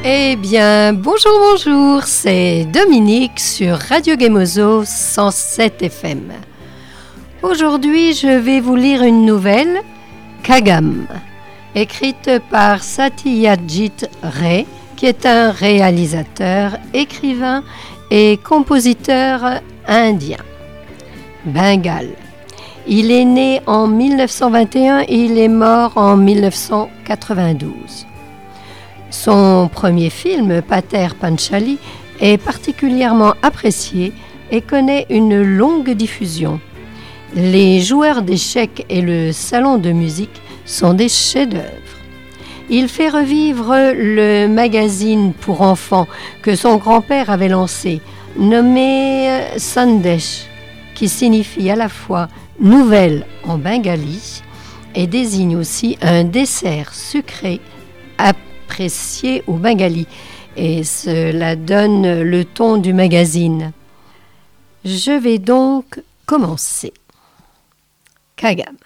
Eh bien, bonjour, c'est Dominique sur Radio Gemozo 107 FM. Aujourd'hui, je vais vous lire une nouvelle, Kagam, écrite par Satyajit Ray, qui est un réalisateur, écrivain et compositeur indien. Bengale. Il est né en 1921 et il est mort en 1992. Son premier film, Pater Panchali, est particulièrement apprécié et connaît une longue diffusion. Les joueurs d'échecs et le salon de musique sont des chefs-d'œuvre. Il fait revivre le magazine pour enfants que son grand-père avait lancé, nommé Sandesh, qui signifie à la fois nouvelle en bengali et désigne aussi un dessert sucré apprécié au bengali. Et cela donne le ton du magazine. Je vais donc commencer. Kagam.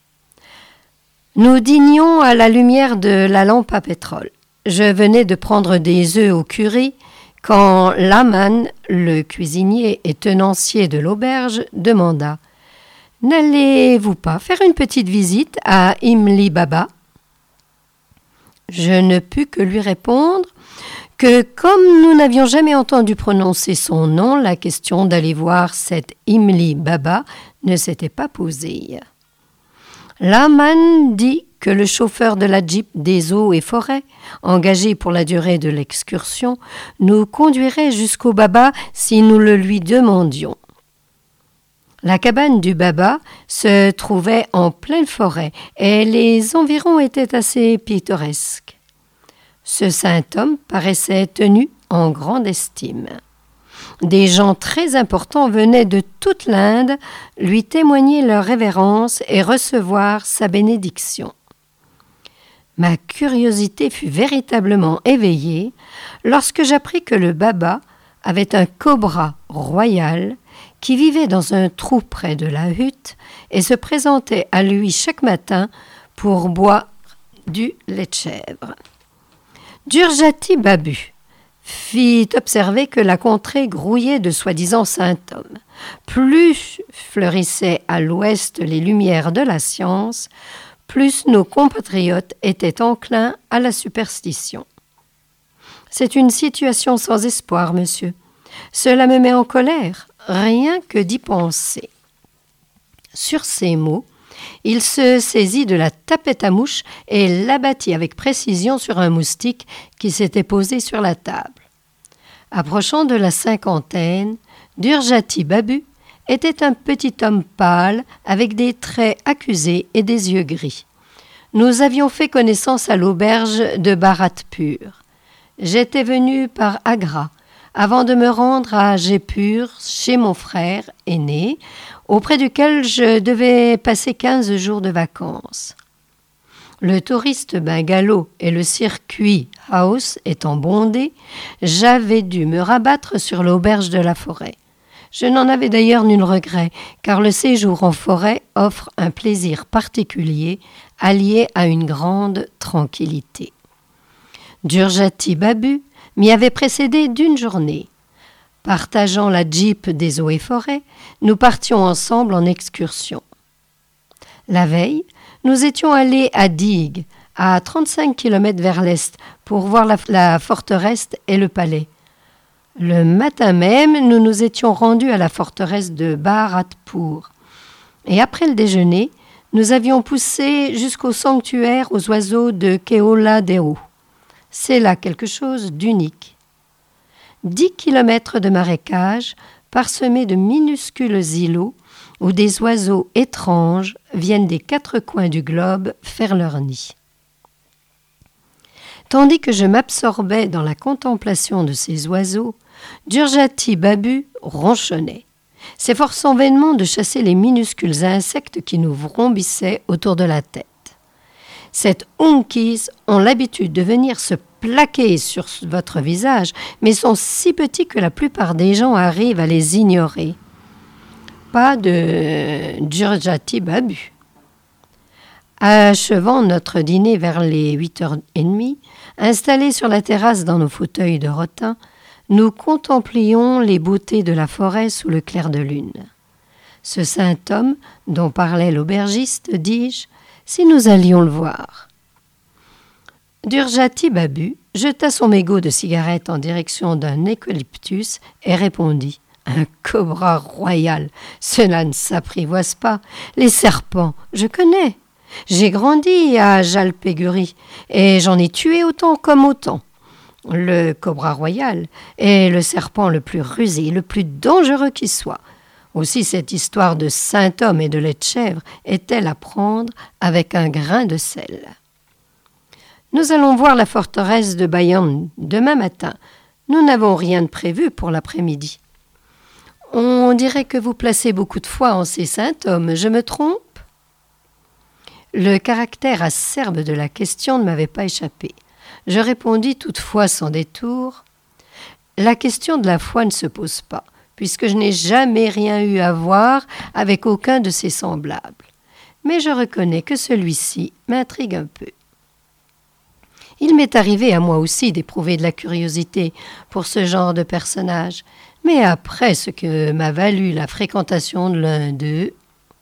Nous dînions à la lumière de la lampe à pétrole. Je venais de prendre des œufs au curry quand Laman, le cuisinier et tenancier de l'auberge, demanda « N'allez-vous pas faire une petite visite à Imli Baba ?» Je ne pus que lui répondre que comme nous n'avions jamais entendu prononcer son nom, la question d'aller voir cet Imli Baba ne s'était pas posée. Laman dit que le chauffeur de la Jeep des eaux et forêts, engagé pour la durée de l'excursion, nous conduirait jusqu'au Baba si nous le lui demandions. La cabane du Baba se trouvait en pleine forêt et les environs étaient assez pittoresques. Ce saint homme paraissait tenu en grande estime. Des gens très importants venaient de toute l'Inde lui témoigner leur révérence et recevoir sa bénédiction. Ma curiosité fut véritablement éveillée lorsque j'appris que le Baba avait un cobra royal qui vivait dans un trou près de la hutte et se présentait à lui chaque matin pour boire du lait de chèvre. Durjati Babu fit observer que la contrée grouillait de soi-disant saints hommes. Plus fleurissaient à l'ouest les lumières de la science, plus nos compatriotes étaient enclins à la superstition. C'est une situation sans espoir, monsieur. Cela me met en colère, rien que d'y penser. Sur ces mots, il se saisit de la tapette à mouche et l'abattit avec précision sur un moustique qui s'était posé sur la table. Approchant de la cinquantaine, Durjati Babu était un petit homme pâle avec des traits accusés et des yeux gris. Nous avions fait connaissance à l'auberge de Bharatpur. J'étais venu par Agra, avant de me rendre à Jaipur chez mon frère aîné, auprès duquel je devais passer 15 jours de vacances. Le touriste bungalow et le circuit house étant bondés, j'avais dû me rabattre sur l'auberge de la forêt. Je n'en avais d'ailleurs nul regret, car le séjour en forêt offre un plaisir particulier, allié à une grande tranquillité. Durjati Babu m'y avait précédé d'une journée. Partageant la Jeep des eaux et forêts, nous partions ensemble en excursion. La veille, nous étions allés à Dig, à 35 km vers l'est, pour voir la forteresse et le palais. Le matin même, nous nous étions rendus à la forteresse de Bharatpur. Et après le déjeuner, nous avions poussé jusqu'au sanctuaire aux oiseaux de Keoladeo. C'est là quelque chose d'unique. 10 kilomètres de marécages parsemés de minuscules îlots où des oiseaux étranges viennent des 4 coins du globe faire leur nid. Tandis que je m'absorbais dans la contemplation de ces oiseaux, Durjati Babu ronchonnait, s'efforçant vainement de chasser les minuscules insectes qui nous vrombissaient autour de la tête. Ces unkis ont l'habitude de venir se plaquer sur votre visage, mais sont si petits que la plupart des gens arrivent à les ignorer. Pas de Durjati Babu. Achevant notre dîner vers les 8h30, Installés sur la terrasse dans nos fauteuils de rotin, nous contemplions les beautés de la forêt sous le clair de lune. Ce saint homme dont parlait l'aubergiste, dis-je, si nous allions le voir. Durjati Babu jeta son mégot de cigarette en direction d'un eucalyptus et répondit « Un cobra royal, cela ne s'apprivoise pas. Les serpents, je connais. J'ai grandi à Jalpaiguri et j'en ai tué autant comme autant. Le cobra royal est le serpent le plus rusé, le plus dangereux qui soit. Aussi cette histoire de saint homme et de lait de chèvre est-elle à prendre avec un grain de sel. Nous allons voir la forteresse de Bayam demain matin. Nous n'avons rien de prévu pour l'après-midi. On dirait que vous placez beaucoup de foi en ces saints hommes, je me trompe ? Le caractère acerbe de la question ne m'avait pas échappé. Je répondis toutefois sans détour. La question de la foi ne se pose pas, puisque je n'ai jamais rien eu à voir avec aucun de ses semblables. Mais je reconnais que celui-ci m'intrigue un peu. Il m'est arrivé à moi aussi d'éprouver de la curiosité pour ce genre de personnage, mais après ce que m'a valu la fréquentation de l'un d'eux,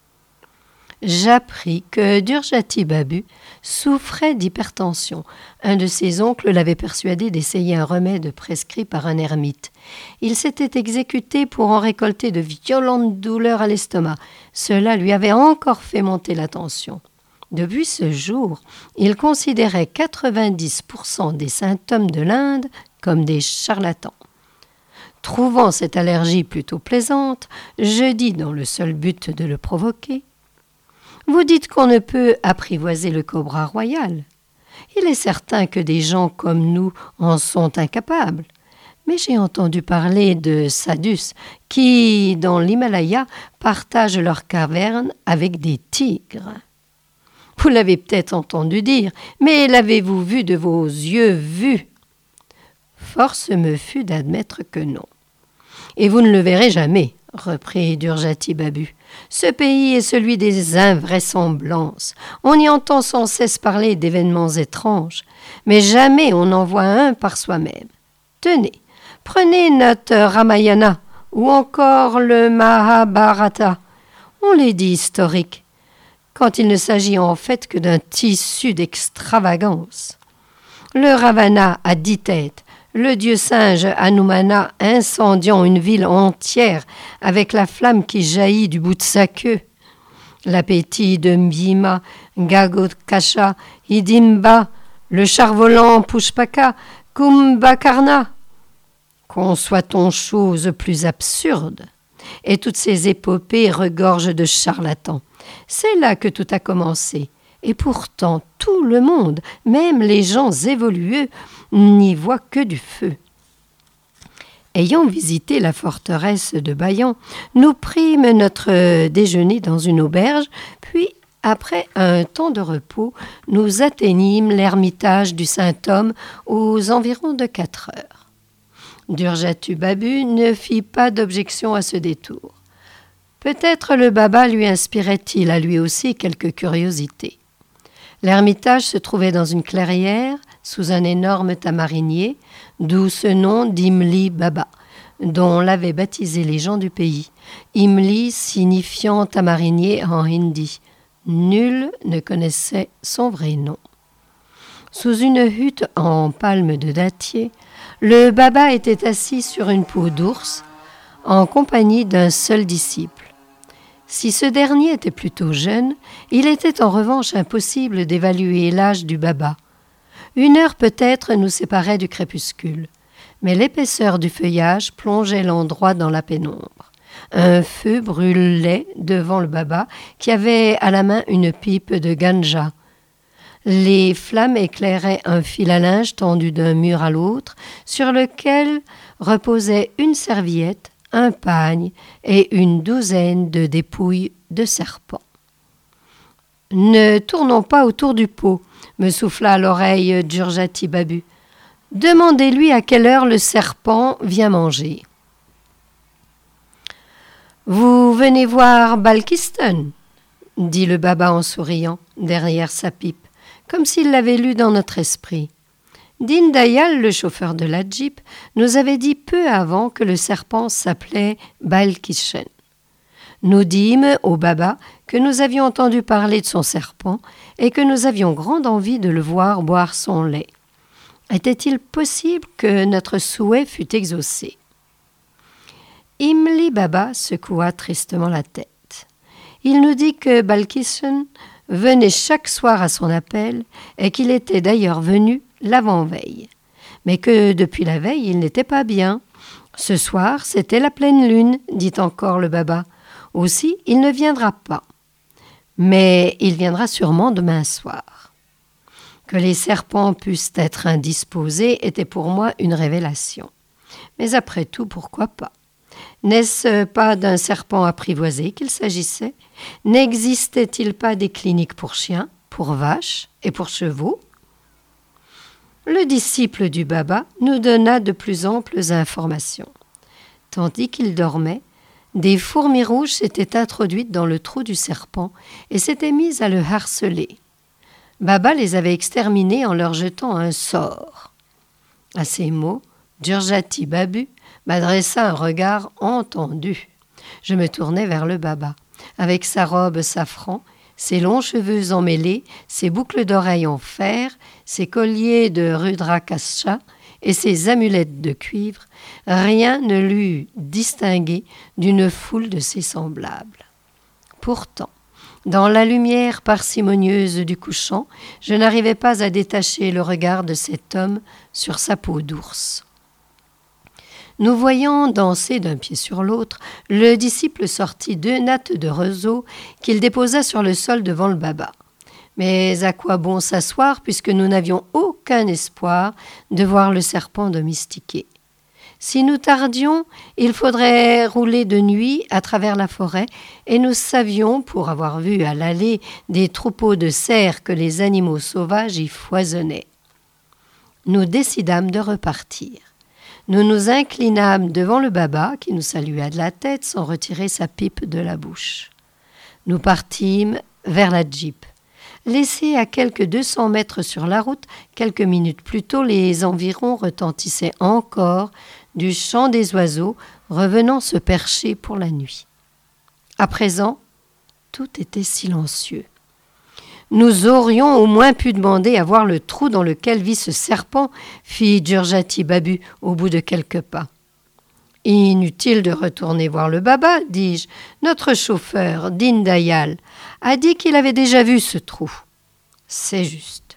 j'appris que Durjati Babu souffrait d'hypertension. Un de ses oncles l'avait persuadé d'essayer un remède prescrit par un ermite. Il s'était exécuté pour en récolter de violentes douleurs à l'estomac. Cela lui avait encore fait monter la tension. Depuis ce jour, il considérait 90% des symptômes de l'Inde comme des charlatans. Trouvant cette allergie plutôt plaisante, je dis dans le seul but de le provoquer: « Vous dites qu'on ne peut apprivoiser le cobra royal. Il est certain que des gens comme nous en sont incapables. Mais j'ai entendu parler de sadhus qui, dans l'Himalaya, partagent leurs cavernes avec des tigres. Vous l'avez peut-être entendu dire, mais l'avez-vous vu de vos yeux vus ? Force me fut d'admettre que non. Et vous ne le verrez jamais, reprit Durjati Babu. Ce pays est celui des invraisemblances. On y entend sans cesse parler d'événements étranges, mais jamais on n'en voit un par soi-même. Tenez, prenez notre Ramayana ou encore le Mahabharata. On les dit historiques, quand il ne s'agit en fait que d'un tissu d'extravagance. Le Ravana a 10 têtes, le dieu singe Hanumana incendiant une ville entière avec la flamme qui jaillit du bout de sa queue. L'appétit de Bhima, Gagotkacha, Hidimba, le char-volant Pushpaka, Kumbhakarna. Conçoit-on chose plus absurde ? Et toutes ces épopées regorgent de charlatans. C'est là que tout a commencé. Et pourtant, tout le monde, même les gens évolués, n'y voit que du feu. Ayant visité la forteresse de Bayan, nous prîmes notre déjeuner dans une auberge, puis, après un temps de repos, nous atteignîmes l'ermitage du Saint-Homme aux environs de 4 heures. Durjati Babu ne fit pas d'objection à ce détour. Peut-être le Baba lui inspirait-il à lui aussi quelque curiosité. L'ermitage se trouvait dans une clairière, sous un énorme tamarinier, d'où ce nom d'Imli Baba, dont l'avaient baptisé les gens du pays. Imli signifiant tamarinier en hindi. Nul ne connaissait son vrai nom. Sous une hutte en palme de dattier, le Baba était assis sur une peau d'ours, en compagnie d'un seul disciple. Si ce dernier était plutôt jeune, il était en revanche impossible d'évaluer l'âge du Baba. 1 heure peut-être nous séparait du crépuscule, mais l'épaisseur du feuillage plongeait l'endroit dans la pénombre. Un feu brûlait devant le Baba qui avait à la main une pipe de ganja. Les flammes éclairaient un fil à linge tendu d'un mur à l'autre, sur lequel reposait une serviette, un pagne et une douzaine de dépouilles de serpents. « Ne tournons pas autour du pot », me souffla à l'oreille Durjati Babu. « Demandez-lui à quelle heure le serpent vient manger. »« Vous venez voir Balkistan ?» dit le Baba en souriant, derrière sa pipe, comme s'il l'avait lu dans notre esprit. Din Dayal, le chauffeur de la Jeep, nous avait dit peu avant que le serpent s'appelait Balkishen. Nous dîmes au Baba que nous avions entendu parler de son serpent et que nous avions grande envie de le voir boire son lait. Était-il possible que notre souhait fût exaucé? Imli Baba secoua tristement la tête. Il nous dit que Balkishen venait chaque soir à son appel et qu'il était d'ailleurs venu l'avant-veille, mais que depuis la veille, il n'était pas bien. Ce soir, c'était la pleine lune, dit encore le Baba. Aussi, il ne viendra pas. Mais il viendra sûrement demain soir. Que les serpents puissent être indisposés était pour moi une révélation. Mais après tout, pourquoi pas? N'est-ce pas d'un serpent apprivoisé qu'il s'agissait? N'existait-il pas des cliniques pour chiens, pour vaches et pour chevaux? Le disciple du Baba nous donna de plus amples informations. Tandis qu'il dormait, des fourmis rouges s'étaient introduites dans le trou du serpent et s'étaient mises à le harceler. Baba les avait exterminées en leur jetant un sort. À ces mots, Durjati Babu m'adressa un regard entendu. Je me tournai vers le Baba. Avec sa robe safran, ses longs cheveux emmêlés, ses boucles d'oreilles en fer, ses colliers de Rudrakasha et ses amulettes de cuivre, rien ne l'eût distingué d'une foule de ses semblables. Pourtant, dans la lumière parcimonieuse du couchant, je n'arrivais pas à détacher le regard de cet homme sur sa peau d'ours. Nous voyant danser d'un pied sur l'autre, le disciple sortit 2 nattes de roseau qu'il déposa sur le sol devant le Baba. Mais à quoi bon s'asseoir puisque nous n'avions aucun espoir de voir le serpent domestiqué? Si nous tardions, il faudrait rouler de nuit à travers la forêt et nous savions, pour avoir vu à l'allée des troupeaux de cerfs, que les animaux sauvages y foisonnaient. Nous décidâmes de repartir. Nous nous inclinâmes devant le Baba qui nous salua de la tête sans retirer sa pipe de la bouche. Nous partîmes vers la Jeep. Laissés à quelques 200 mètres sur la route, quelques minutes plus tôt, les environs retentissaient encore du chant des oiseaux revenant se percher pour la nuit. À présent, tout était silencieux. Nous aurions au moins pu demander à voir le trou dans lequel vit ce serpent, fit Durjati Babu au bout de quelques pas. Inutile de retourner voir le Baba, dis-je. Notre chauffeur, Din Dayal, a dit qu'il avait déjà vu ce trou. C'est juste.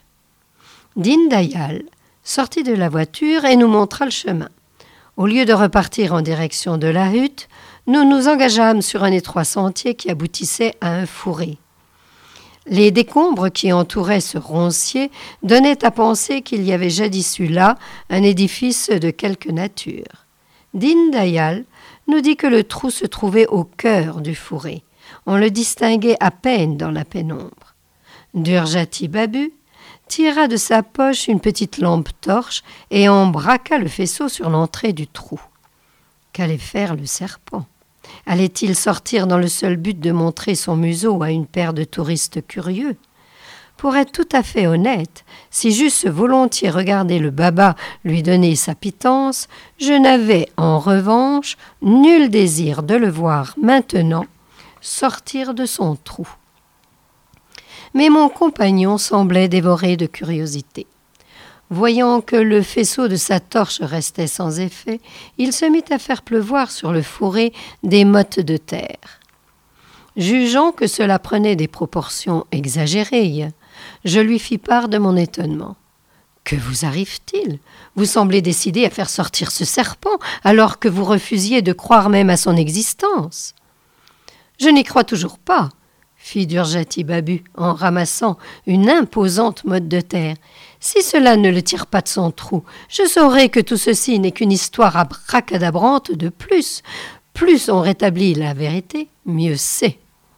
Din Dayal sortit de la voiture et nous montra le chemin. Au lieu de repartir en direction de la hutte, nous nous engageâmes sur un étroit sentier qui aboutissait à un fourré. Les décombres qui entouraient ce roncier donnaient à penser qu'il y avait jadis eu là un édifice de quelque nature. Din Dayal nous dit que le trou se trouvait au cœur du fourré. On le distinguait à peine dans la pénombre. Durjati Babu tira de sa poche une petite lampe torche et en braqua le faisceau sur l'entrée du trou. Qu'allait faire le serpent? Allait-il sortir dans le seul but de montrer son museau à une paire de touristes curieux? Pour être tout à fait honnête, si j'eusse volontiers regardé le Baba lui donner sa pitance, je n'avais en revanche nul désir de le voir maintenant sortir de son trou. Mais mon compagnon semblait dévoré de curiosité. Voyant que le faisceau de sa torche restait sans effet, il se mit à faire pleuvoir sur le fourré des mottes de terre. Jugeant que cela prenait des proportions exagérées, je lui fis part de mon étonnement. « Que vous arrive-t-il? Vous semblez décidé à faire sortir ce serpent alors que vous refusiez de croire même à son existence. »« Je n'y crois toujours pas, » fit Durjati Babu en ramassant une imposante motte de terre. « Si cela ne le tire pas de son trou, je saurai que tout ceci n'est qu'une histoire abracadabrante de plus. Plus on rétablit la vérité, mieux c'est. »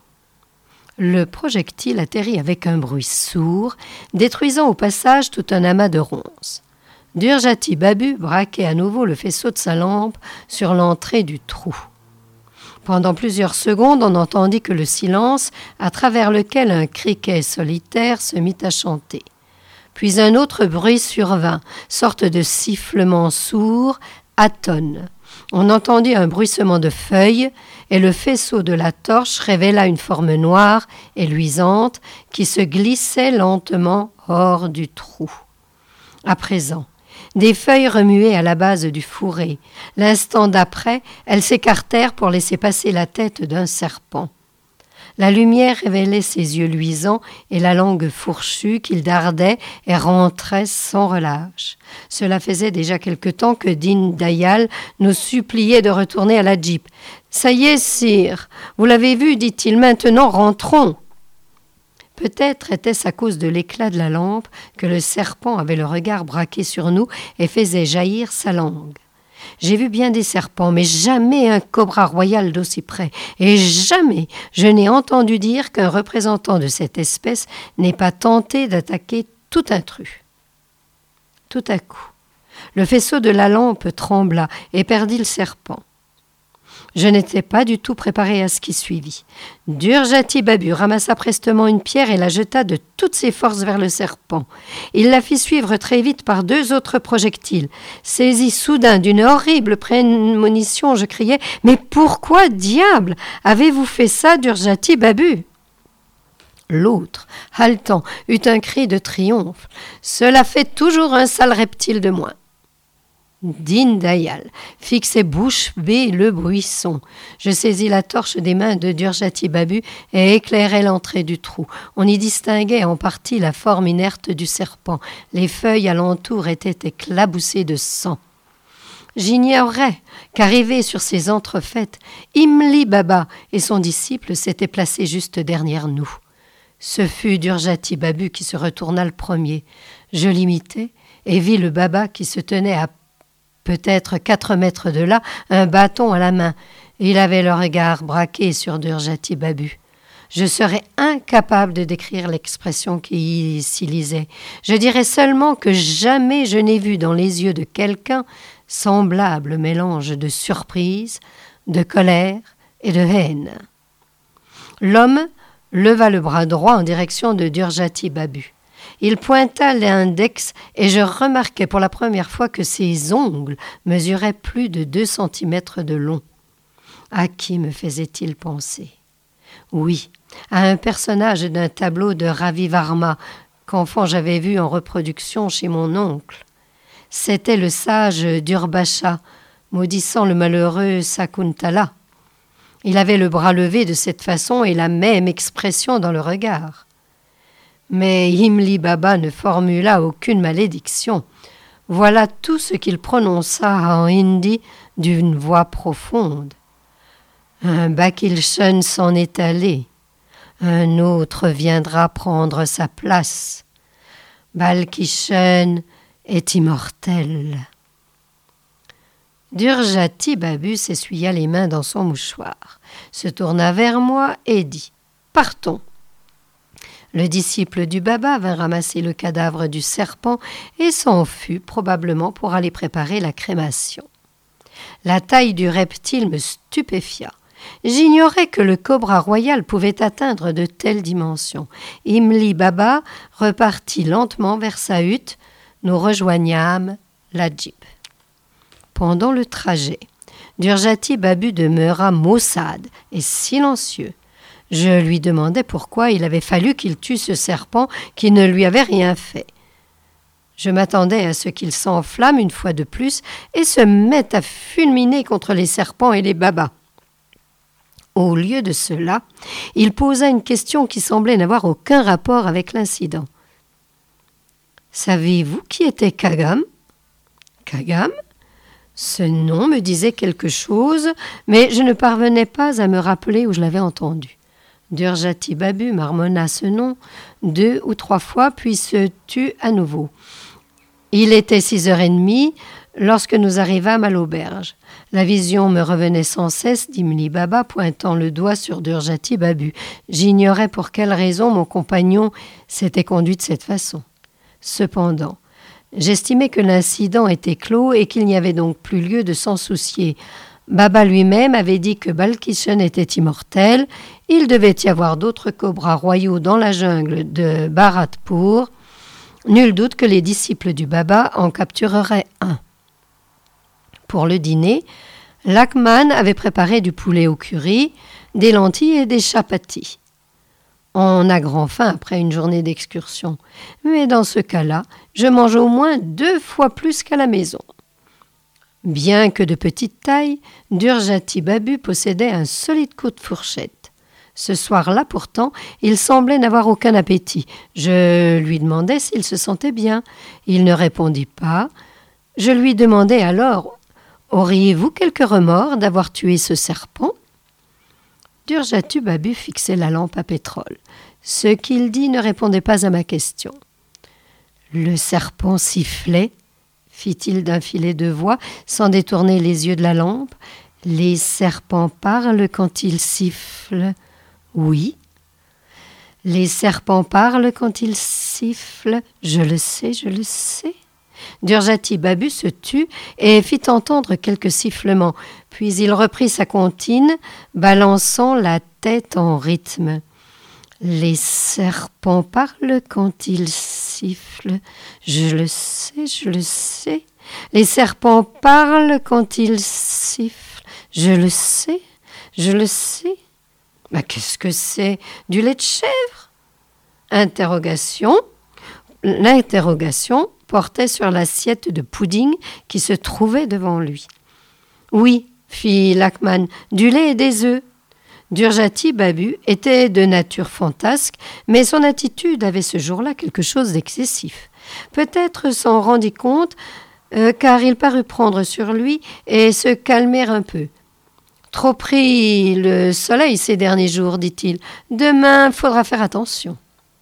Le projectile atterrit avec un bruit sourd, détruisant au passage tout un amas de ronces. Durjati Babu braquait à nouveau le faisceau de sa lampe sur l'entrée du trou. Pendant plusieurs secondes, on n'entendit que le silence à travers lequel un criquet solitaire se mit à chanter. Puis un autre bruit survint, sorte de sifflement sourd, atone. On entendit un bruissement de feuilles, et le faisceau de la torche révéla une forme noire et luisante qui se glissait lentement hors du trou. À présent, des feuilles remuaient à la base du fourré. L'instant d'après, elles s'écartèrent pour laisser passer la tête d'un serpent. La lumière révélait ses yeux luisants et la langue fourchue qu'il dardait et rentrait sans relâche. Cela faisait déjà quelque temps que Din Dayal nous suppliait de retourner à la Jeep. « Ça y est, sire, vous l'avez vu, dit-il, maintenant rentrons !» Peut-être était-ce à cause de l'éclat de la lampe que le serpent avait le regard braqué sur nous et faisait jaillir sa langue. J'ai vu bien des serpents, mais jamais un cobra royal d'aussi près, et jamais je n'ai entendu dire qu'un représentant de cette espèce n'ait pas tenté d'attaquer tout intrus. Tout à coup, le faisceau de la lampe trembla et perdit le serpent. Je n'étais pas du tout préparé à ce qui suivit. Durjati Babu ramassa prestement une pierre et la jeta de toutes ses forces vers le serpent. Il la fit suivre très vite par 2 autres projectiles. Saisi soudain d'une horrible prémonition, je criai « Mais pourquoi, diable, avez-vous fait ça, Durjati Babu ?» L'autre, haletant, eut un cri de triomphe. « Cela fait toujours un sale reptile de moins. » Din Dayal fixait bouche bée le buisson. Je saisis la torche des mains de Durjati Babu et éclairai l'entrée du trou. On y distinguait en partie la forme inerte du serpent. Les feuilles alentour étaient éclaboussées de sang. J'ignorais qu'arrivé sur ces entrefaites, Imli Baba et son disciple s'étaient placés juste derrière nous. Ce fut Durjati Babu qui se retourna le premier. Je l'imitai et vis le Baba qui se tenait à peut-être 4 mètres de là, un bâton à la main. Il avait le regard braqué sur Durjati Babu. Je serais incapable de décrire l'expression qui s'y lisait. Je dirais seulement que jamais je n'ai vu dans les yeux de quelqu'un semblable mélange de surprise, de colère et de haine. L'homme leva le bras droit en direction de Durjati Babu. Il pointa l'index et je remarquai pour la première fois que ses ongles mesuraient plus de 2 centimètres de long. À qui me faisait-il penser ? Oui, à un personnage d'un tableau de Ravi Varma qu'enfant j'avais vu en reproduction chez mon oncle. C'était le sage Durbacha, maudissant le malheureux Sakuntala. Il avait le bras levé de cette façon et la même expression dans le regard. Mais Imli Baba ne formula aucune malédiction. Voilà tout ce qu'il prononça en hindi d'une voix profonde. Un Bakilchen s'en est allé. Un autre viendra prendre sa place. Balkishen est immortel. Durjati Babu s'essuya les mains dans son mouchoir, se tourna vers moi et dit « Partons !» Le disciple du Baba vint ramasser le cadavre du serpent et s'en fut probablement pour aller préparer la crémation. La taille du reptile me stupéfia. J'ignorais que le cobra royal pouvait atteindre de telles dimensions. Imli Baba repartit lentement vers sa hutte. Nous rejoignâmes la Jeep. Pendant le trajet, Durjati Babu demeura maussade et silencieux. Je lui demandais pourquoi il avait fallu qu'il tue ce serpent qui ne lui avait rien fait. Je m'attendais à ce qu'il s'enflamme une fois de plus et se mette à fulminer contre les serpents et les babas. Au lieu de cela, il posa une question qui semblait n'avoir aucun rapport avec l'incident. « Savez-vous qui était Kagam ?»« Kagam ?» Ce nom me disait quelque chose, mais je ne parvenais pas à me rappeler où je l'avais entendu. Durjati Babu marmonna ce nom 2 ou 3 fois, puis se tut à nouveau. Il était 6h30 lorsque nous arrivâmes à l'auberge. La vision me revenait sans cesse d'Imli Baba pointant le doigt sur Durjati Babu. J'ignorais pour quelle raison mon compagnon s'était conduit de cette façon. Cependant, j'estimais que l'incident était clos et qu'il n'y avait donc plus lieu de s'en soucier. Baba lui-même avait dit que Balkishen était immortel. Il devait y avoir d'autres cobras royaux dans la jungle de Bharatpur. Nul doute que les disciples du Baba en captureraient un. Pour le dîner, Lachman avait préparé du poulet au curry, des lentilles et des chapatis. On a grand faim après une journée d'excursion, mais dans ce cas-là, je mange au moins 2 fois plus qu'à la maison. Bien que de petite taille, Durjati Babu possédait un solide coup de fourchette. Ce soir-là, pourtant, il semblait n'avoir aucun appétit. Je lui demandai s'il se sentait bien. Il ne répondit pas. Je lui demandai alors « Auriez-vous quelque remords d'avoir tué ce serpent ?» Durjati Babu fixait la lampe à pétrole. Ce qu'il dit ne répondait pas à ma question. « Le serpent sifflait » fit-il d'un filet de voix, sans détourner les yeux de la lampe. « Les serpents parlent quand ils sifflent. » « Oui. »« Les serpents parlent quand ils sifflent. »« Je le sais, je le sais. » Durjati Babu se tut et fit entendre quelques sifflements. Puis il reprit sa comptine, balançant la tête en rythme. « Les serpents parlent quand ils sifflent. Je le sais, je le sais. Les serpents parlent quand ils sifflent. Je le sais, je le sais. » « Qu'est-ce que c'est? Du lait de chèvre ?» L'interrogation portait sur l'assiette de pudding qui se trouvait devant lui. « Oui, » fit Lachman, « du lait et des œufs. » Durjati Babu était de nature fantasque, mais son attitude avait ce jour-là quelque chose d'excessif. Peut-être s'en rendit compte, car il parut prendre sur lui et se calmer un peu. « Trop pris le soleil ces derniers jours, dit-il. Demain, faudra faire attention. »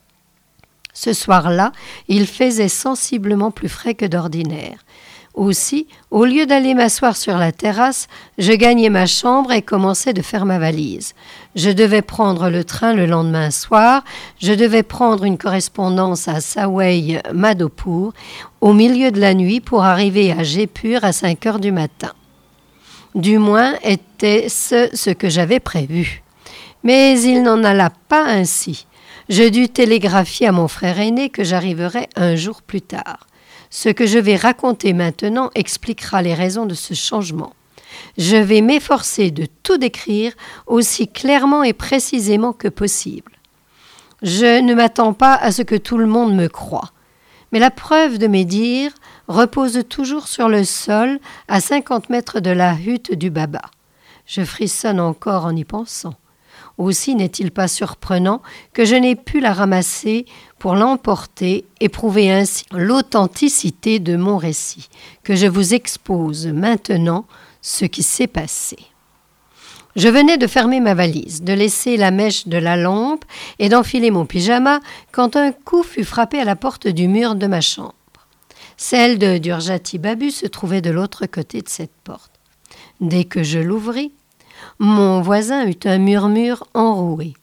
Ce soir-là, il faisait sensiblement plus frais que d'ordinaire. Aussi, au lieu d'aller m'asseoir sur la terrasse, je gagnai ma chambre et commençai de faire ma valise. Je devais prendre le train le lendemain soir, je devais prendre une correspondance à Sawai Madhopur au milieu de la nuit pour arriver à Jaipur à 5 heures du matin. Du moins était-ce ce que j'avais prévu. Mais il n'en alla pas ainsi. Je dus télégraphier à mon frère aîné que j'arriverais un jour plus tard. Ce que je vais raconter maintenant expliquera les raisons de ce changement. Je vais m'efforcer de tout décrire aussi clairement et précisément que possible. Je ne m'attends pas à ce que tout le monde me croie. Mais la preuve de mes dires repose toujours sur le sol à 50 mètres de la hutte du Baba. Je frissonne encore en y pensant. Aussi n'est-il pas surprenant que je n'ai pu la ramasser pour l'emporter et prouver ainsi l'authenticité de mon récit, que je vous expose maintenant ce qui s'est passé. Je venais de fermer ma valise, de laisser la mèche de la lampe et d'enfiler mon pyjama quand un coup fut frappé à la porte du mur de ma chambre. Celle de Durjati Babu se trouvait de l'autre côté de cette porte. Dès que je l'ouvris, mon voisin eut un murmure enroué.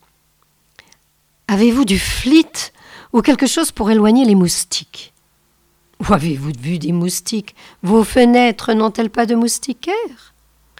« Avez-vous du flit ou quelque chose pour éloigner les moustiques ? » ?»« Où avez-vous vu des moustiques ? Vos fenêtres n'ont-elles pas de moustiquaires ? » ?»« Si. » »«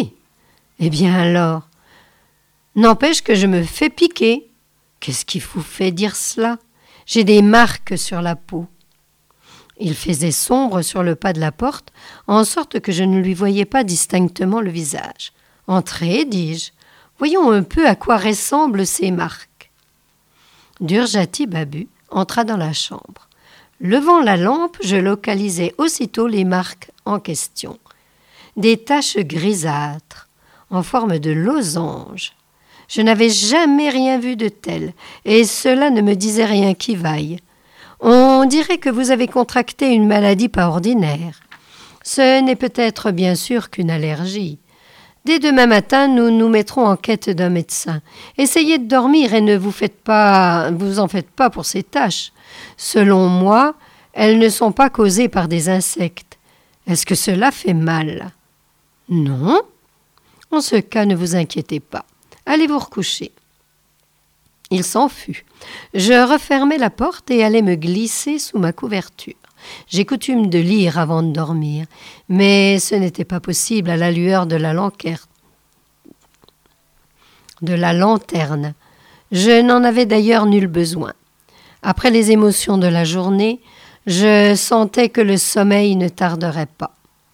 Eh bien alors ? N'empêche que je me fais piquer. Qu'est-ce qui vous fait dire cela ? J'ai des marques sur la peau. » Il faisait sombre sur le pas de la porte, en sorte que je ne lui voyais pas distinctement le visage. « Entrez, dis-je. Voyons un peu à quoi ressemblent ces marques. » Durjati Babu entra dans la chambre. Levant la lampe, je localisai aussitôt les marques en question. Des taches grisâtres, en forme de losange. Je n'avais jamais rien vu de tel, et cela ne me disait rien qui vaille. On dirait que vous avez contracté une maladie pas ordinaire. Ce n'est peut-être bien sûr qu'une allergie. Dès demain matin, nous nous mettrons en quête d'un médecin. Essayez de dormir et ne vous en faites pas pour ces taches. Selon moi, elles ne sont pas causées par des insectes. Est-ce que cela fait mal ? Non. En ce cas, ne vous inquiétez pas. Allez vous recoucher. Il s'en fut. Je refermai la porte et allai me glisser sous ma couverture. J'ai coutume de lire avant de dormir, mais ce n'était pas possible à la lueur de la lanterne. Je n'en avais d'ailleurs nul besoin. Après les émotions de la journée, je sentais que le sommeil ne tarderait pas.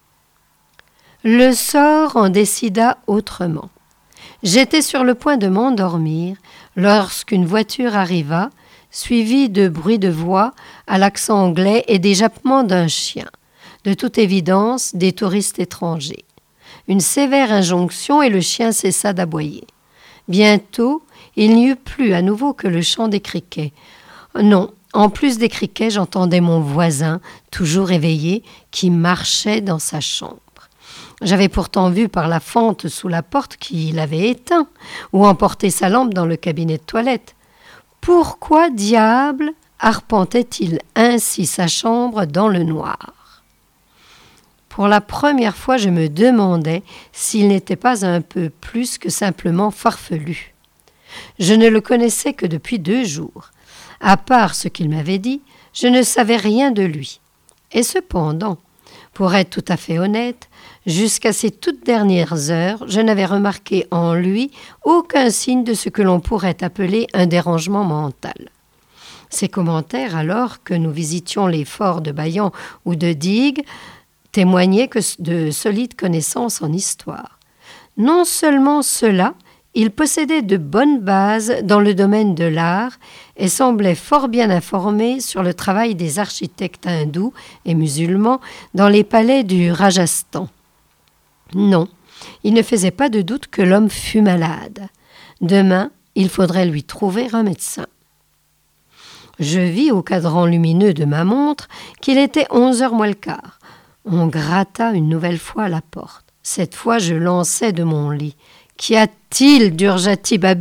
Le sort en décida autrement. J'étais sur le point de m'endormir lorsqu'une voiture arriva, suivie de bruits de voix à l'accent anglais et des jappements d'un chien. De toute évidence, des touristes étrangers. Une sévère injonction et le chien cessa d'aboyer. Bientôt, il n'y eut plus à nouveau que le chant des criquets. Non, en plus des criquets, j'entendais mon voisin, toujours éveillé, qui marchait dans sa chambre. J'avais pourtant vu par la fente sous la porte qu'il avait éteint ou emporté sa lampe dans le cabinet de toilette. Pourquoi diable arpentait-il ainsi sa chambre dans le noir ? Pour la première fois, je me demandais s'il n'était pas un peu plus que simplement farfelu. Je ne le connaissais que depuis 2 jours. À part ce qu'il m'avait dit, je ne savais rien de lui. Et cependant, pour être tout à fait honnête, jusqu'à ces toutes dernières heures, je n'avais remarqué en lui aucun signe de ce que l'on pourrait appeler un dérangement mental. Ses commentaires, alors que nous visitions les forts de Bayan ou de Digue, témoignaient de solides connaissances en histoire. Non seulement cela, il possédait de bonnes bases dans le domaine de l'art et semblait fort bien informé sur le travail des architectes hindous et musulmans dans les palais du Rajasthan. Non, il ne faisait pas de doute que l'homme fût malade. Demain, il faudrait lui trouver un médecin. Je vis au cadran lumineux de ma montre qu'il était 11h moins le quart. On gratta une nouvelle fois à la porte. Cette fois, je lançai de mon lit. « Qu'y a-t-il d'Urjati Babu ?»«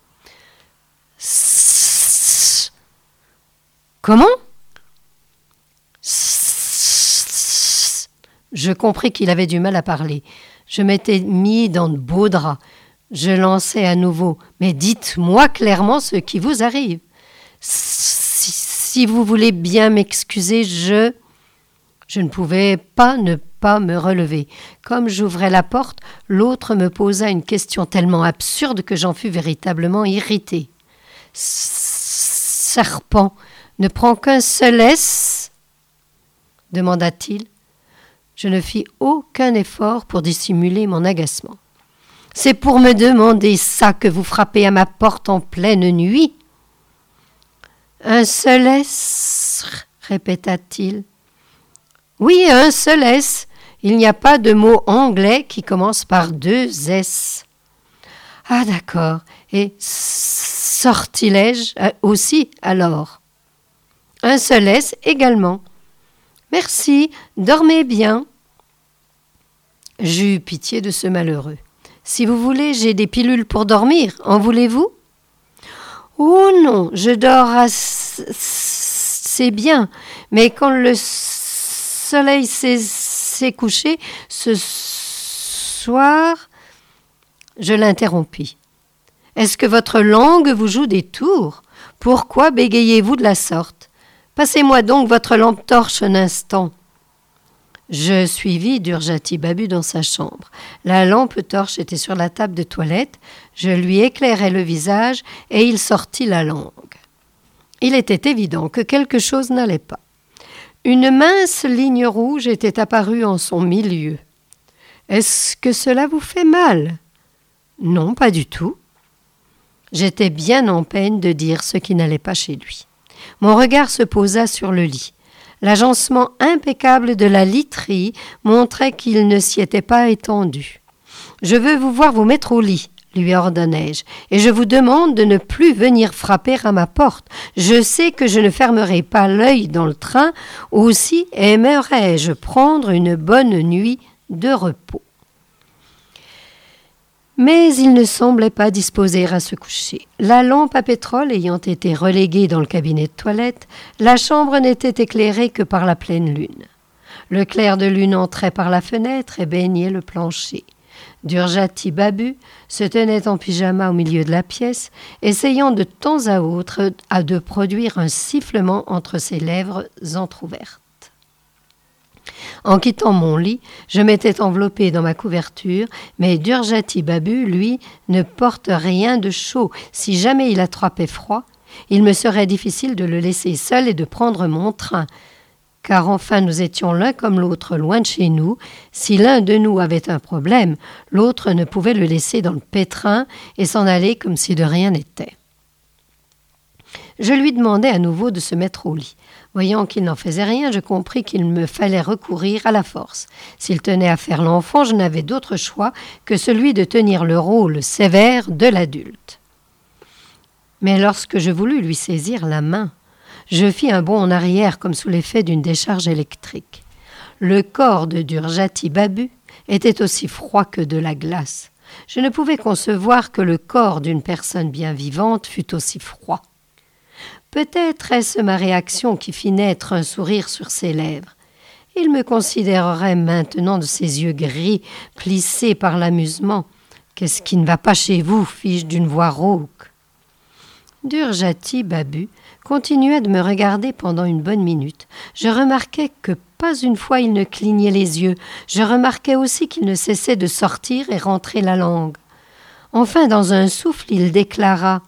Sssss. »« Comment ?»« Sssss. » Je compris qu'il avait du mal à parler. Je m'étais mis dans de beaux draps. Je lançai à nouveau. « Mais dites-moi clairement ce qui vous arrive. Si vous voulez bien m'excuser, Je ne pouvais pas ne pas me relever. Comme j'ouvrais la porte, l'autre me posa une question tellement absurde que j'en fus véritablement irrité. « Serpent ne prend qu'un seul S ?» demanda-t-il. Je ne fis aucun effort pour dissimuler mon agacement. « C'est pour me demander ça que vous frappez à ma porte en pleine nuit ?»« Un seul S ?» répéta-t-il. « Oui, un seul S. Il n'y a pas de mot anglais qui commence par 2 S. »« Ah, d'accord. Et sortilège aussi, alors. »« Un seul S également. »« Merci, dormez bien. » J'eus pitié de ce malheureux. « Si vous voulez, j'ai des pilules pour dormir. En voulez-vous ?»« Oh non, je dors assez bien, mais quand le soleil s'est couché ce soir, » je l'interrompis. « Est-ce que votre langue vous joue des tours ? Pourquoi bégayez-vous de la sorte ? Passez-moi donc votre lampe torche un instant. » Je suivis Durjati Babu dans sa chambre. La lampe torche était sur la table de toilette. Je lui éclairai le visage et il sortit la langue. Il était évident que quelque chose n'allait pas. Une mince ligne rouge était apparue en son milieu. « Est-ce que cela vous fait mal ?»« Non, pas du tout. » J'étais bien en peine de dire ce qui n'allait pas chez lui. Mon regard se posa sur le lit. L'agencement impeccable de la literie montrait qu'il ne s'y était pas étendu. « Je veux vous voir vous mettre au lit, » lui ordonnai-je, « et je vous demande de ne plus venir frapper à ma porte. Je sais que je ne fermerai pas l'œil dans le train, aussi aimerais-je prendre une bonne nuit de repos. » Mais il ne semblait pas disposé à se coucher. La lampe à pétrole ayant été reléguée dans le cabinet de toilette, la chambre n'était éclairée que par la pleine lune. Le clair de lune entrait par la fenêtre et baignait le plancher. Durjati Babu se tenait en pyjama au milieu de la pièce, essayant de temps à autre de produire un sifflement entre ses lèvres entr'ouvertes. En quittant mon lit, je m'étais enveloppé dans ma couverture, mais Durjati Babu, lui, ne porte rien de chaud. Si jamais il attrapait froid, Il me serait difficile de le laisser seul et de prendre mon train, car enfin nous étions l'un comme l'autre loin de chez nous. Si l'un de nous avait un problème, l'autre ne pouvait le laisser dans le pétrin et s'en aller comme si de rien n'était. Je lui demandai à nouveau de se mettre au lit. Voyant qu'il n'en faisait rien, je compris qu'il me fallait recourir à la force. S'il tenait à faire l'enfant, je n'avais d'autre choix que celui de tenir le rôle sévère de l'adulte. Mais lorsque je voulus lui saisir la main, je fis un bond en arrière comme sous l'effet d'une décharge électrique. Le corps de Durjati Babu était aussi froid que de la glace. Je ne pouvais concevoir que le corps d'une personne bien vivante fût aussi froid. Peut-être est-ce ma réaction qui fit naître un sourire sur ses lèvres. Il me considérerait maintenant de ses yeux gris, plissés par l'amusement. « Qu'est-ce qui ne va pas chez vous ?» fis-je d'une voix rauque. Durjati Babu continuait de me regarder pendant une bonne minute. Je remarquai que pas une fois il ne clignait les yeux. Je remarquai aussi qu'il ne cessait de sortir et rentrer la langue. Enfin, dans un souffle, il déclara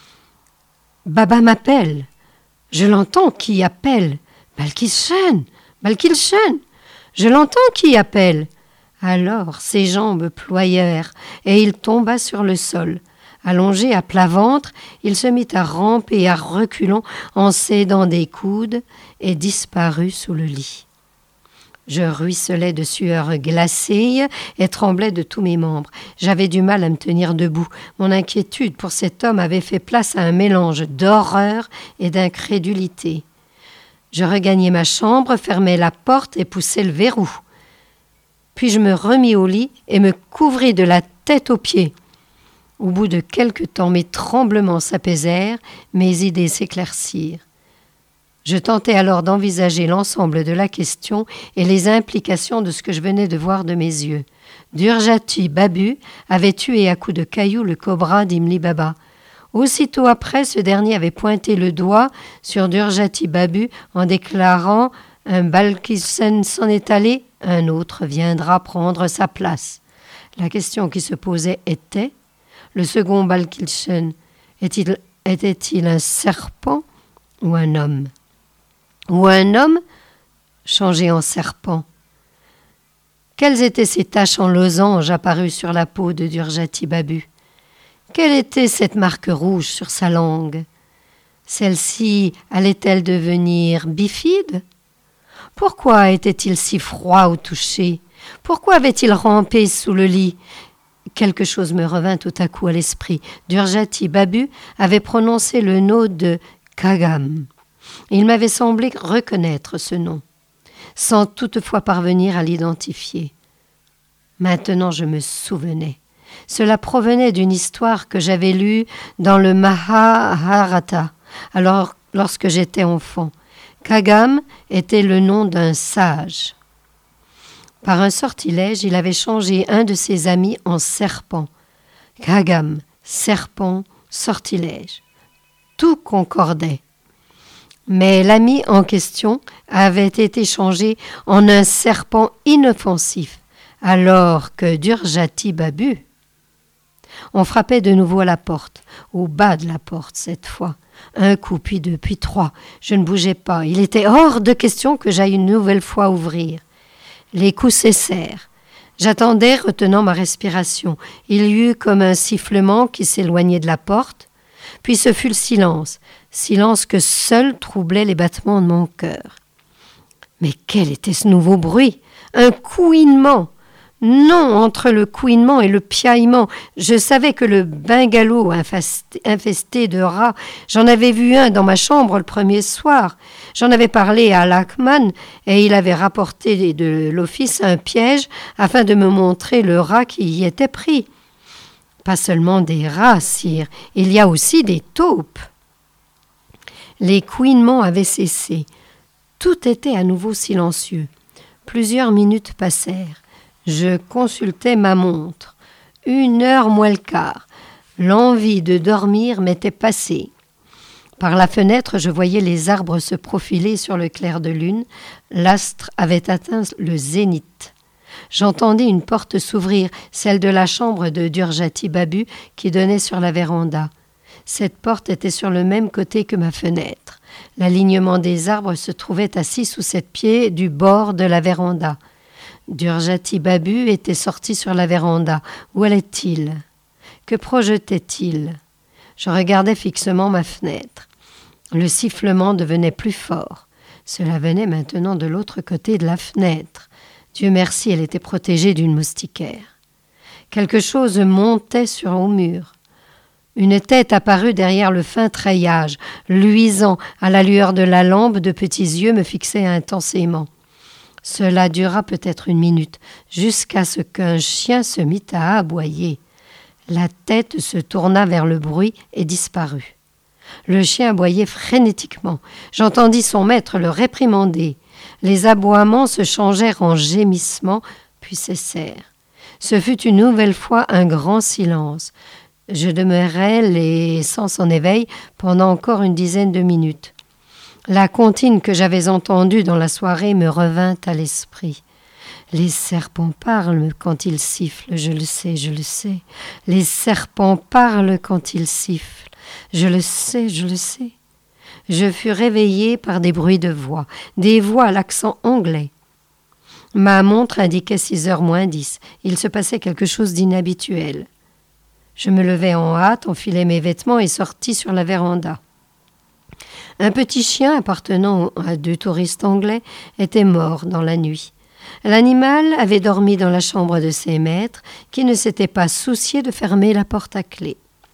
« Baba m'appelle. Je l'entends qui appelle. Balkilchen, Balkilchen. Je l'entends qui appelle. » Alors ses jambes ployèrent et il tomba sur le sol. Allongé à plat ventre, il se mit à ramper à reculons en s'aidant des coudes et disparut sous le lit. Je ruisselais de sueur glacée et tremblais de tous mes membres. J'avais du mal à me tenir debout. Mon inquiétude pour cet homme avait fait place à un mélange d'horreur et d'incrédulité. Je regagnai ma chambre, fermai la porte et poussai le verrou. Puis je me remis au lit et me couvris de la tête aux pieds. Au bout de quelque temps, mes tremblements s'apaisèrent, mes idées s'éclaircirent. Je tentai alors d'envisager l'ensemble de la question et les implications de ce que je venais de voir de mes yeux. Durjati Babu avait tué à coups de cailloux le cobra d'Imli Baba. Aussitôt après, ce dernier avait pointé le doigt sur Durjati Babu en déclarant « Un Balkilchen s'en est allé, un autre viendra prendre sa place ». La question qui se posait était: le second Balkilchen était-il un serpent ou un homme? Ou un homme changé en serpent? Quelles étaient ces taches en losange apparues sur la peau de Durjati Babu? Quelle était cette marque rouge sur sa langue? Celle-ci allait-elle devenir bifide? Pourquoi était-il si froid au toucher? Pourquoi avait-il rampé sous le lit? Quelque chose me revint tout à coup à l'esprit. Durjati Babu avait prononcé le nom de Kagam. Il m'avait semblé reconnaître ce nom, sans toutefois parvenir à l'identifier. Maintenant je me souvenais. Cela provenait d'une histoire que j'avais lue dans le Mahabharata, alors lorsque j'étais enfant. Kagam était le nom d'un sage. Par un sortilège, il avait changé un de ses amis en serpent. Kagam, serpent, sortilège. Tout concordait. Mais l'ami en question avait été changé en un serpent inoffensif, alors que Durjati Babu... On frappait de nouveau à la porte, au bas de la porte cette fois. Un coup, puis deux, puis trois. Je ne bougeais pas. Il était hors de question que j'aille une nouvelle fois ouvrir. Les coups cessèrent. J'attendais, retenant ma respiration. Il y eut comme un sifflement qui s'éloignait de la porte. Puis ce fut le silence. Silence que seul troublait les battements de mon cœur. Mais quel était ce nouveau bruit? Un couinement! Non, entre le couinement et le piaillement. Je savais que le bungalow infesté de rats, j'en avais vu un dans ma chambre le premier soir. J'en avais parlé à Lachman et il avait rapporté de l'office un piège afin de me montrer le rat qui y était pris. Pas seulement des rats, sire, il y a aussi des taupes. Les couinements avaient cessé. Tout était à nouveau silencieux. Plusieurs minutes passèrent. Je consultais ma montre. 1h moins le quart. L'envie de dormir m'était passée. Par la fenêtre, je voyais les arbres se profiler sur le clair de lune. L'astre avait atteint le zénith. J'entendis une porte s'ouvrir, celle de la chambre de Durjati Babu qui donnait sur la véranda. Cette porte était sur le même côté que ma fenêtre. L'alignement des arbres se trouvait à 6 ou 7 pieds du bord de la véranda. Durjati Babu était sorti sur la véranda. Où allait-il? Que projetait-il? Je regardais fixement ma fenêtre. Le sifflement devenait plus fort. Cela venait maintenant de l'autre côté de la fenêtre. Dieu merci, elle était protégée d'une moustiquaire. Quelque chose montait au mur. Une tête apparut derrière le fin treillage, luisant à la lueur de la lampe, de petits yeux me fixaient intensément. Cela dura peut-être 1 minute, jusqu'à ce qu'un chien se mit à aboyer. La tête se tourna vers le bruit et disparut. Le chien aboyait frénétiquement. J'entendis son maître le réprimander. Les aboiements se changèrent en gémissements, puis cessèrent. Ce fut une nouvelle fois un grand silence. Je demeurai, les sens en éveil, pendant encore 10 minutes. La comptine que j'avais entendue dans la soirée me revint à l'esprit. Les serpents parlent quand ils sifflent, je le sais, je le sais. Les serpents parlent quand ils sifflent, je le sais, je le sais. Je fus réveillée par des bruits de voix, des voix à l'accent anglais. Ma montre indiquait 6h moins 10. Il se passait quelque chose d'inhabituel. Je me levai en hâte, enfilai mes vêtements et sortis sur la véranda. Un petit chien appartenant à 2 touristes anglais était mort dans la nuit. L'animal avait dormi dans la chambre de ses maîtres, qui ne s'étaient pas souciés de fermer la porte à clé.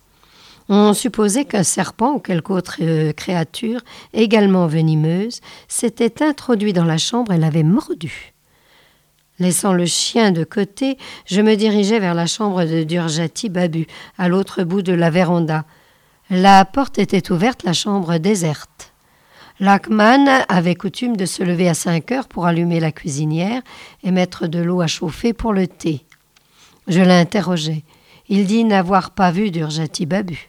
On supposait qu'un serpent ou quelque autre créature, également venimeuse, s'était introduit dans la chambre et l'avait mordu. Laissant le chien de côté, je me dirigeai vers la chambre de Durjati Babu, à l'autre bout de la véranda. La porte était ouverte, la chambre déserte. Lachman avait coutume de se lever à 5 heures pour allumer la cuisinière et mettre de l'eau à chauffer pour le thé. Je l'interrogeai. Il dit n'avoir pas vu Durjati Babu.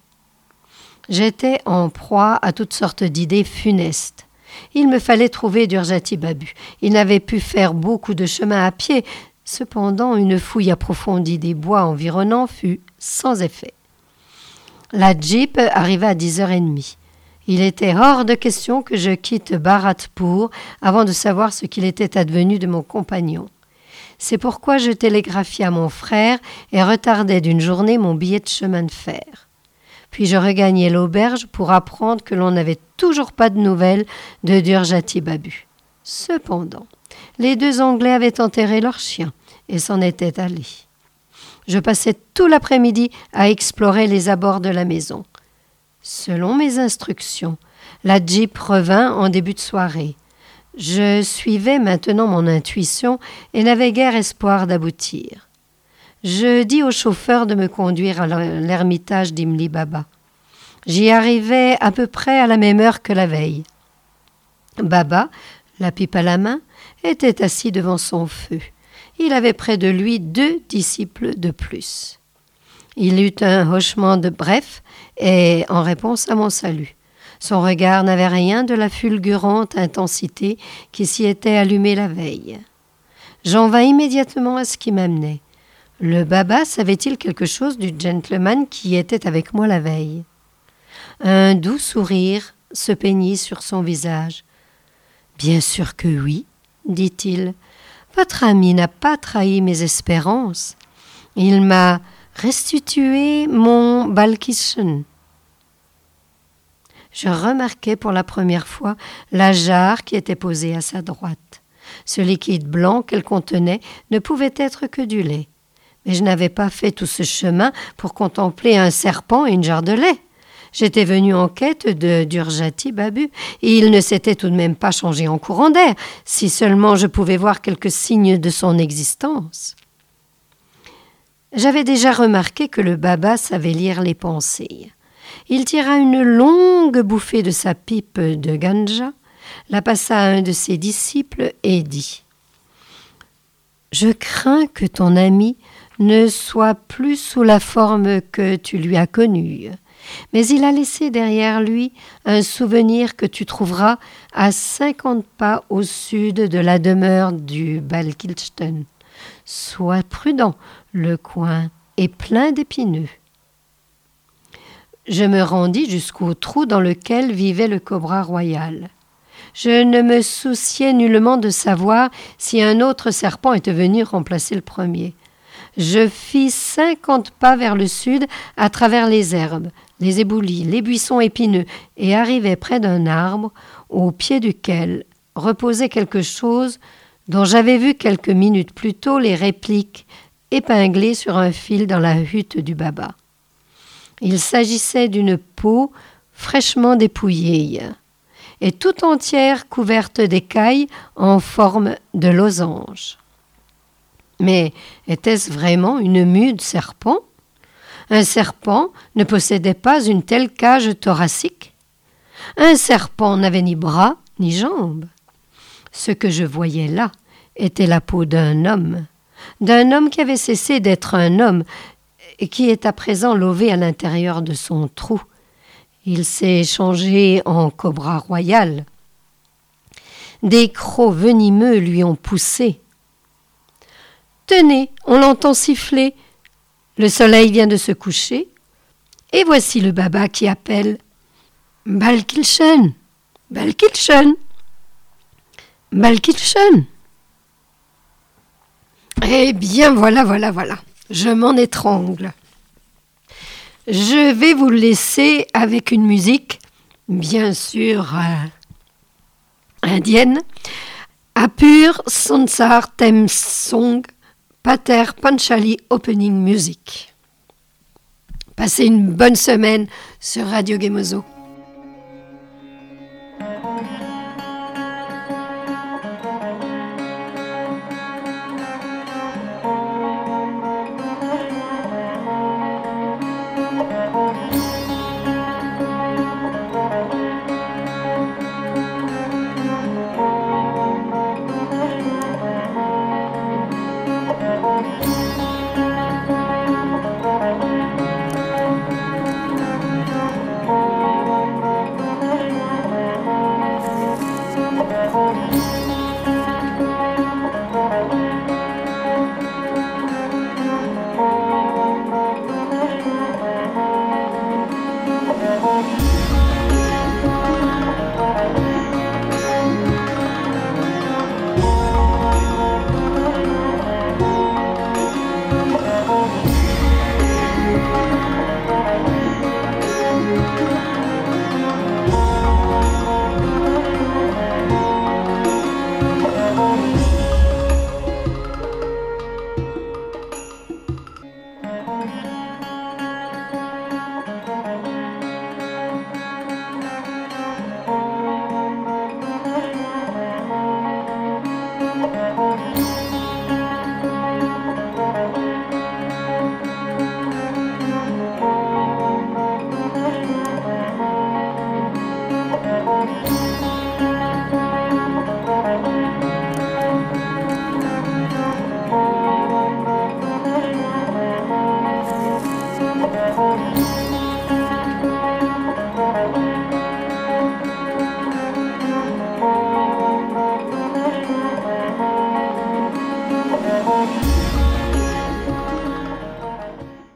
J'étais en proie à toutes sortes d'idées funestes. Il me fallait trouver Durjati Babu. Il n'avait pu faire beaucoup de chemin à pied. Cependant, une fouille approfondie des bois environnants fut sans effet. La Jeep arriva à 10h30. Il était hors de question que je quitte Bharatpur avant de savoir ce qu'il était advenu de mon compagnon. C'est pourquoi je télégraphiai à mon frère et retardai d'1 journée mon billet de chemin de fer. Puis je regagnai l'auberge pour apprendre que l'on n'avait toujours pas de nouvelles de Durjati Babu. Cependant, les 2 Anglais avaient enterré leur chien et s'en étaient allés. Je passai tout l'après-midi à explorer les abords de la maison. Selon mes instructions, la Jeep revint en début de soirée. Je suivais maintenant mon intuition et n'avais guère espoir d'aboutir. Je dis au chauffeur de me conduire à l'ermitage d'Imli Baba. J'y arrivai à peu près à la même heure que la veille. Baba, la pipe à la main, était assis devant son feu. Il avait près de lui 2 disciples de plus. Il eut un hochement de bref et en réponse à mon salut. Son regard n'avait rien de la fulgurante intensité qui s'y était allumée la veille. J'en vins immédiatement à ce qui m'amenait. Le Baba savait-il quelque chose du gentleman qui était avec moi la veille? Un doux sourire se peignit sur son visage. « Bien sûr que oui, dit-il. Votre ami n'a pas trahi mes espérances. Il m'a restitué mon Balkishen. » Je remarquai pour la première fois la jarre qui était posée à sa droite. Ce liquide blanc qu'elle contenait ne pouvait être que du lait. Mais je n'avais pas fait tout ce chemin pour contempler un serpent et une jarre de lait. J'étais venu en quête de Durjati Babu et il ne s'était tout de même pas changé en courant d'air, si seulement je pouvais voir quelques signes de son existence. J'avais déjà remarqué que le Baba savait lire les pensées. Il tira une longue bouffée de sa pipe de ganja, la passa à un de ses disciples et dit « Je crains que ton ami ne soit plus sous la forme que tu lui as connue, mais il a laissé derrière lui un souvenir que tu trouveras à 50 pas au sud de la demeure du Balkishen. Sois prudent, le coin est plein d'épineux. » je me rendis jusqu'au trou dans lequel vivait le cobra royal. Je ne me souciais nullement de savoir si un autre serpent était venu remplacer le premier. Je fis 50 pas vers le sud à travers les herbes, les éboulis, les buissons épineux et arrivai près d'un arbre au pied duquel reposait quelque chose dont j'avais vu quelques minutes plus tôt les répliques épinglées sur un fil dans la hutte du baba. Il s'agissait d'une peau fraîchement dépouillée et tout entière couverte d'écailles en forme de losange. Mais était-ce vraiment une mue de serpent ? Un serpent ne possédait pas une telle cage thoracique. Un serpent n'avait ni bras ni jambes. Ce que je voyais là était la peau d'un homme qui avait cessé d'être un homme et qui est à présent lové à l'intérieur de son trou. Il s'est changé en cobra royal. Des crocs venimeux lui ont poussé. Tenez, on l'entend siffler. Le soleil vient de se coucher. Et voici le baba qui appelle « Balkilchen, Balkilchen, Balkilchen !» Eh bien, voilà. Je m'en étrangle. Je vais vous laisser avec une musique, bien sûr indienne. Apur Sansar Theme Song, Pater Panchali Opening Music. Passez une bonne semaine sur Radio Gemozo.